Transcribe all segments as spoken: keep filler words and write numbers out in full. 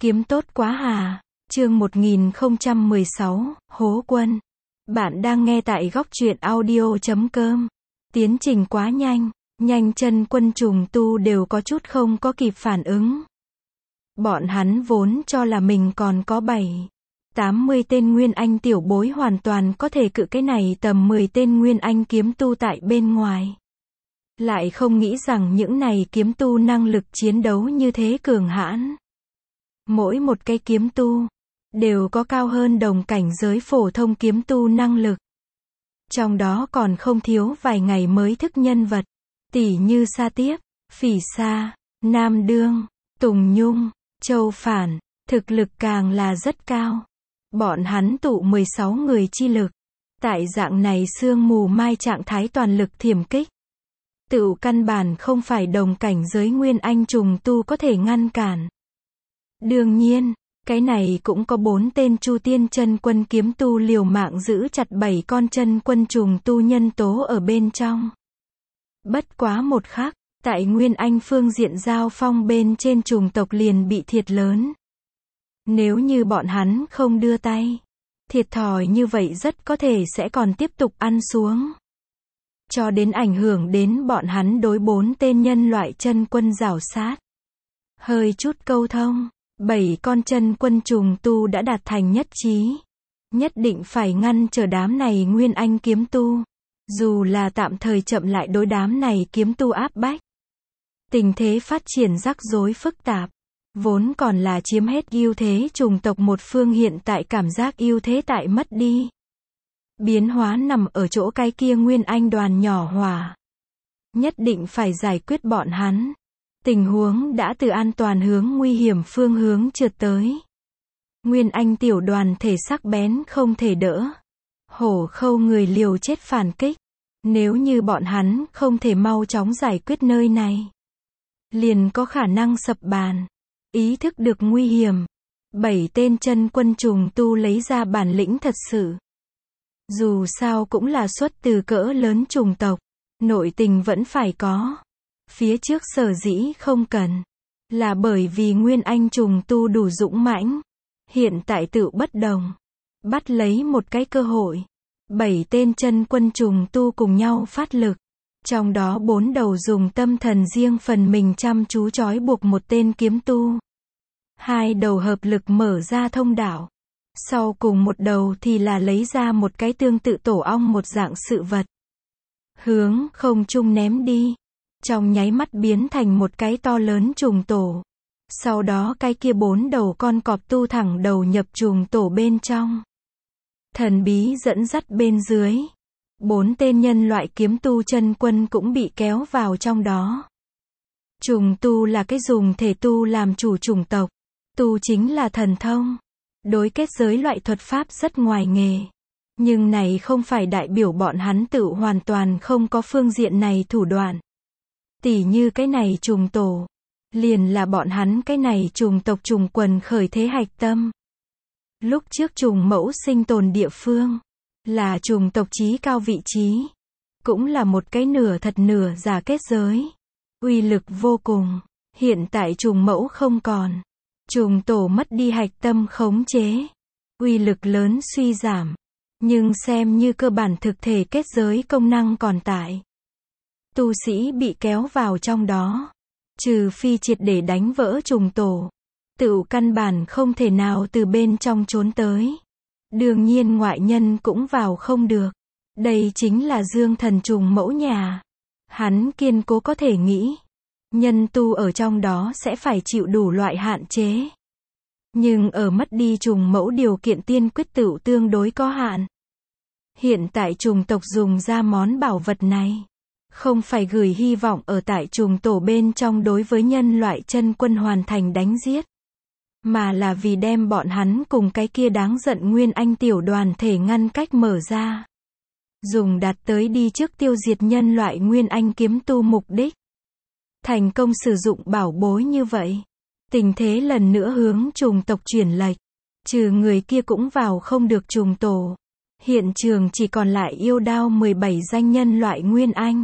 Kiếm tốt quá hà. Chương một nghìn không trăm mười sáu, Hố Quân. Bạn đang nghe tại góc truyện audio chấm com. Tiến trình quá nhanh, nhanh chân quân trùng tu đều có chút không có kịp phản ứng. Bọn hắn vốn cho là mình còn có bảy, tám mươi tên Nguyên Anh tiểu bối hoàn toàn có thể cự cái này tầm mười tên Nguyên Anh kiếm tu tại bên ngoài. Lại không nghĩ rằng những này kiếm tu năng lực chiến đấu như thế cường hãn. Mỗi một cái kiếm tu đều có cao hơn đồng cảnh giới phổ thông kiếm tu năng lực. Trong đó còn không thiếu vài ngày mới thức nhân vật, tỉ như Sa Tiếp, Phỉ Sa, Nam Đương, Tùng Nhung, Châu Phản, thực lực càng là rất cao. Bọn hắn tụ mười sáu người chi lực, tại dạng này sương mù mai trạng thái toàn lực thiểm kích. Tựu căn bản không phải đồng cảnh giới Nguyên Anh trùng tu có thể ngăn cản. Đương nhiên, cái này cũng có bốn tên Chu Tiên chân quân kiếm tu liều mạng giữ chặt bảy con chân quân trùng tu nhân tố ở bên trong. Bất quá một khắc, tại Nguyên Anh phương diện giao phong bên trên trùng tộc liền bị thiệt lớn. Nếu như bọn hắn không đưa tay, thiệt thòi như vậy rất có thể sẽ còn tiếp tục ăn xuống. Cho đến ảnh hưởng đến bọn hắn đối bốn tên nhân loại chân quân rảo sát. Hơi chút câu thông, bảy con chân quân trùng tu đã đạt thành nhất trí. Nhất định phải ngăn trở đám này Nguyên Anh kiếm tu. Dù là tạm thời chậm lại đối đám này kiếm tu áp bách. Tình thế phát triển rắc rối phức tạp. Vốn còn là chiếm hết ưu thế trùng tộc một phương hiện tại cảm giác ưu thế tại mất đi. Biến hóa nằm ở chỗ cái kia Nguyên Anh đoàn nhỏ hỏa. Nhất định phải giải quyết bọn hắn. Tình huống đã từ an toàn hướng nguy hiểm phương hướng trượt tới. Nguyên Anh tiểu đoàn thể sắc bén không thể đỡ. Hổ khâu người liều chết phản kích. Nếu như bọn hắn không thể mau chóng giải quyết nơi này, liền có khả năng sập bàn. Ý thức được nguy hiểm. Bảy tên chân quân trùng tu lấy ra bản lĩnh thật sự. Dù sao cũng là xuất từ cỡ lớn trùng tộc. Nội tình vẫn phải có. Phía trước sở dĩ không cần. Là bởi vì Nguyên Anh trùng tu đủ dũng mãnh. Hiện tại tự bất đồng. Bắt lấy một cái cơ hội. Bảy tên chân quân trùng tu cùng nhau phát lực. Trong đó bốn đầu dùng tâm thần riêng phần mình chăm chú trói buộc một tên kiếm tu. Hai đầu hợp lực mở ra thông đạo. Sau cùng một đầu thì là lấy ra một cái tương tự tổ ong một dạng sự vật. Hướng không trung ném đi. Trong nháy mắt biến thành một cái to lớn trùng tổ. Sau đó cái kia bốn đầu con cọp tu thẳng đầu nhập trùng tổ bên trong. Thần bí dẫn dắt bên dưới. Bốn tên nhân loại kiếm tu chân quân cũng bị kéo vào trong đó. Trùng tu là cái dùng thể tu làm chủ chủng tộc. Tu chính là thần thông. Đối kết giới loại thuật pháp rất ngoài nghề. Nhưng này không phải đại biểu bọn hắn tự hoàn toàn không có phương diện này thủ đoạn. Tỉ như cái này trùng tổ. Liền là bọn hắn cái này trùng tộc trùng quần khởi thế hạch tâm. Lúc trước trùng mẫu sinh tồn địa phương. Là trùng tộc chí cao vị trí. Cũng là một cái nửa thật nửa giả kết giới. Uy lực vô cùng. Hiện tại trùng mẫu không còn. Trùng tổ mất đi hạch tâm khống chế. Uy lực lớn suy giảm. Nhưng xem như cơ bản thực thể kết giới công năng còn tại. Tu sĩ bị kéo vào trong đó. Trừ phi triệt để đánh vỡ trùng tổ. Tự căn bản không thể nào từ bên trong trốn tới. Đương nhiên ngoại nhân cũng vào không được. Đây chính là dương thần trùng mẫu nhà. Hắn kiên cố có thể nghĩ. Nhân tu ở trong đó sẽ phải chịu đủ loại hạn chế. Nhưng ở mất đi trùng mẫu điều kiện tiên quyết tựu tương đối có hạn. Hiện tại trùng tộc dùng ra món bảo vật này. Không phải gửi hy vọng ở tại trùng tổ bên trong đối với nhân loại chân quân hoàn thành đánh giết. Mà là vì đem bọn hắn cùng cái kia đáng giận Nguyên Anh tiểu đoàn thể ngăn cách mở ra. Dùng đạt tới đi trước tiêu diệt nhân loại Nguyên Anh kiếm tu mục đích. Thành công sử dụng bảo bối như vậy. Tình thế lần nữa hướng trùng tộc chuyển lệch. Trừ người kia cũng vào không được trùng tổ. Hiện trường chỉ còn lại yêu đao mười bảy danh nhân loại Nguyên Anh.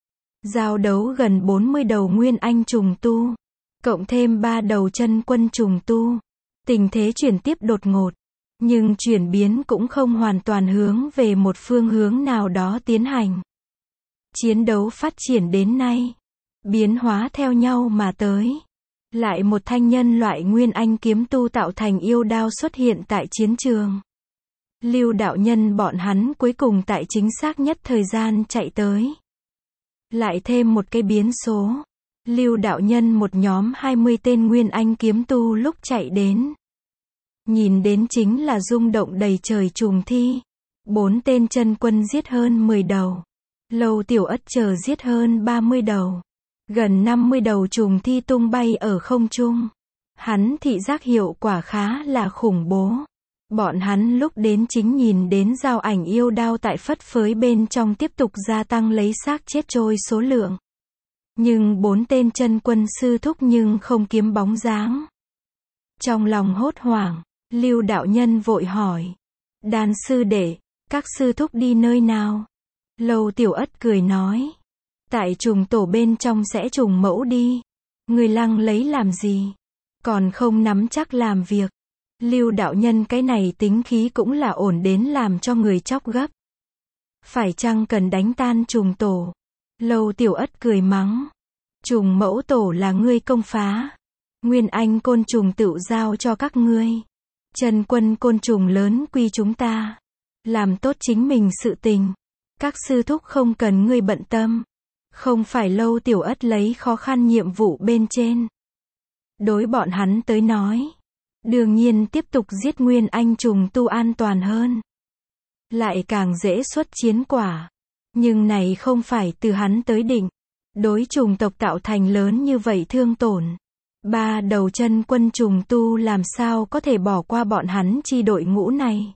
Giao đấu gần bốn mươi đầu Nguyên Anh trùng tu. Cộng thêm ba đầu chân quân trùng tu. Tình thế chuyển tiếp đột ngột, nhưng chuyển biến cũng không hoàn toàn hướng về một phương hướng nào đó tiến hành. Chiến đấu phát triển đến nay, biến hóa theo nhau mà tới. Lại một thanh nhân loại nguyên anh kiếm tu tạo thành yêu đao xuất hiện tại chiến trường. Lưu đạo nhân bọn hắn cuối cùng tại chính xác nhất thời gian chạy tới. Lại thêm một cái biến số. Lưu đạo nhân một nhóm hai mươi tên nguyên anh kiếm tu lúc chạy đến. Nhìn đến chính là rung động đầy trời trùng thi. Bốn tên chân quân giết hơn mười đầu. Lâu Tiểu Ất chờ giết hơn ba mươi đầu. Gần năm mươi đầu trùng thi tung bay ở không trung. Hắn thị giác hiệu quả khá là khủng bố. Bọn hắn lúc đến chính nhìn đến giao ảnh yêu đao tại phất phới bên trong tiếp tục gia tăng lấy xác chết trôi số lượng. Nhưng bốn tên chân quân sư thúc nhưng không kiếm bóng dáng. Trong lòng hốt hoảng, Lưu đạo nhân vội hỏi. Đan sư đệ, các sư thúc đi nơi nào? Lâu Tiểu Ất cười nói. Tại trùng tổ bên trong sẽ trùng mẫu đi. Người lăng lấy làm gì? Còn không nắm chắc làm việc. Lưu đạo nhân cái này tính khí cũng là ổn đến làm cho người chóc gấp. Phải chăng cần đánh tan trùng tổ? Lâu Tiểu Ất cười mắng. Trùng mẫu tổ là ngươi công phá. Nguyên anh côn trùng tự giao cho các ngươi. Chân quân côn trùng lớn quy chúng ta. Làm tốt chính mình sự tình. Các sư thúc không cần ngươi bận tâm. Không phải Lâu Tiểu Ất lấy khó khăn nhiệm vụ bên trên. Đối bọn hắn tới nói. Đương nhiên tiếp tục giết nguyên anh trùng tu an toàn hơn. Lại càng dễ xuất chiến quả. Nhưng này không phải từ hắn tới định. Đối trùng tộc tạo thành lớn như vậy thương tổn. Ba đầu chân quân trùng tu làm sao có thể bỏ qua bọn hắn chi đội ngũ này.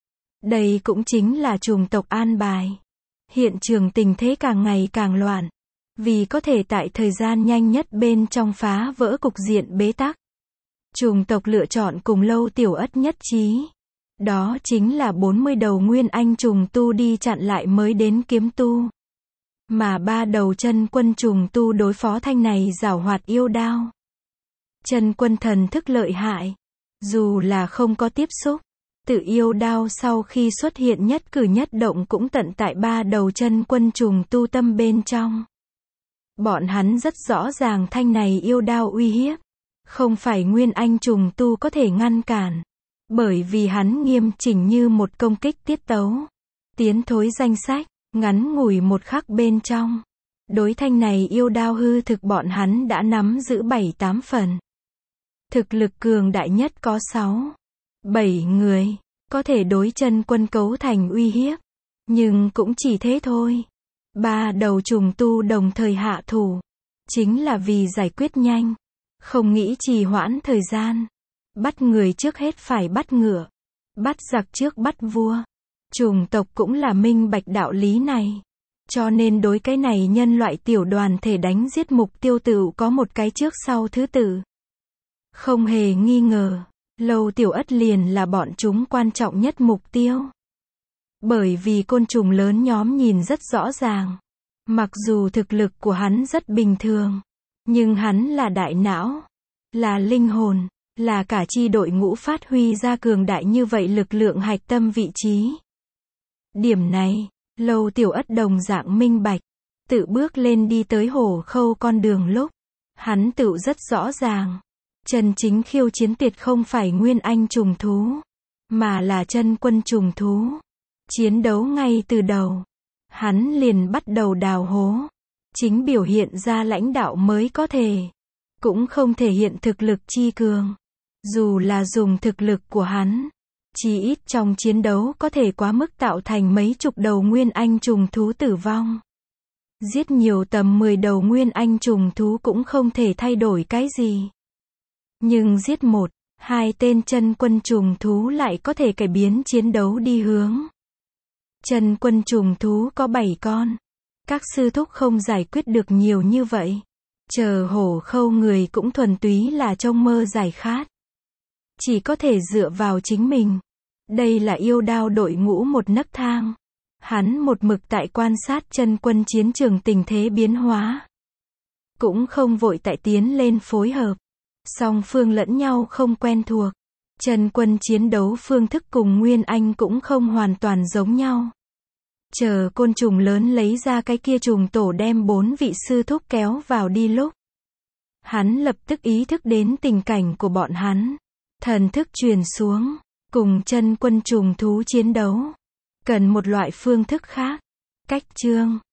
Đây cũng chính là trùng tộc an bài. Hiện trường tình thế càng ngày càng loạn. Vì có thể tại thời gian nhanh nhất bên trong phá vỡ cục diện bế tắc. Trùng tộc lựa chọn cùng Lâu Tiểu Ất nhất trí. Đó chính là bốn mươi đầu nguyên anh trùng tu đi chặn lại mới đến kiếm tu. Mà ba đầu chân quân trùng tu đối phó thanh này giảo hoạt yêu đao. Chân quân thần thức lợi hại. Dù là không có tiếp xúc. Tự yêu đao sau khi xuất hiện nhất cử nhất động cũng tận tại ba đầu chân quân trùng tu tâm bên trong. Bọn hắn rất rõ ràng thanh này yêu đao uy hiếp. Không phải nguyên anh trùng tu có thể ngăn cản. Bởi vì hắn nghiêm chỉnh như một công kích tiết tấu. Tiến thối danh sách, ngắn ngủi một khắc bên trong. Đối thanh này yêu đao hư thực bọn hắn đã nắm giữ bảy tám phần. Thực lực cường đại nhất có sáu, bảy người. Có thể đối chân quân cấu thành uy hiếp. Nhưng cũng chỉ thế thôi. Ba đầu trùng tu đồng thời hạ thủ. Chính là vì giải quyết nhanh. Không nghĩ trì hoãn thời gian. Bắt người trước hết phải bắt ngựa. Bắt giặc trước bắt vua. Trùng tộc cũng là minh bạch đạo lý này. Cho nên đối cái này nhân loại tiểu đoàn thể đánh giết mục tiêu tự có một cái trước sau thứ tự. Không hề nghi ngờ. Lâu Tiểu Ất liền là bọn chúng quan trọng nhất mục tiêu. Bởi vì côn trùng lớn nhóm nhìn rất rõ ràng. Mặc dù thực lực của hắn rất bình thường. Nhưng hắn là đại não. Là linh hồn. Là cả chi đội ngũ phát huy ra cường đại như vậy lực lượng hạch tâm vị trí. Điểm này, Lâu Tiểu Ất đồng dạng minh bạch. Tự bước lên đi tới hổ khâu con đường lúc. Hắn tự rất rõ ràng. Chân chính khiêu chiến tuyệt không phải nguyên anh trùng thú. Mà là chân quân trùng thú. Chiến đấu ngay từ đầu. Hắn liền bắt đầu đào hố. Chính biểu hiện ra lãnh đạo mới có thể. Cũng không thể hiện thực lực chi cường. Dù là dùng thực lực của hắn. Chỉ ít trong chiến đấu có thể quá mức tạo thành mấy chục đầu nguyên anh trùng thú tử vong. Giết nhiều tầm mười đầu nguyên anh trùng thú cũng không thể thay đổi cái gì. Nhưng giết một, hai tên chân quân trùng thú lại có thể cải biến chiến đấu đi hướng. Chân quân trùng thú có bảy con. Các sư thúc không giải quyết được nhiều như vậy. Chờ hổ khâu người cũng thuần túy là trông mơ giải khát. Chỉ có thể dựa vào chính mình. Đây là yêu đao đội ngũ một nấc thang. Hắn một mực tại quan sát chân quân chiến trường tình thế biến hóa. Cũng không vội tại tiến lên phối hợp. Song phương lẫn nhau không quen thuộc. Chân quân chiến đấu phương thức cùng Nguyên Anh cũng không hoàn toàn giống nhau. Chờ côn trùng lớn lấy ra cái kia trùng tổ đem bốn vị sư thúc kéo vào đi lúc. Hắn lập tức ý thức đến tình cảnh của bọn hắn. Thần thức truyền xuống, cùng chân quân trùng thú chiến đấu. Cần một loại phương thức khác. Cách chương.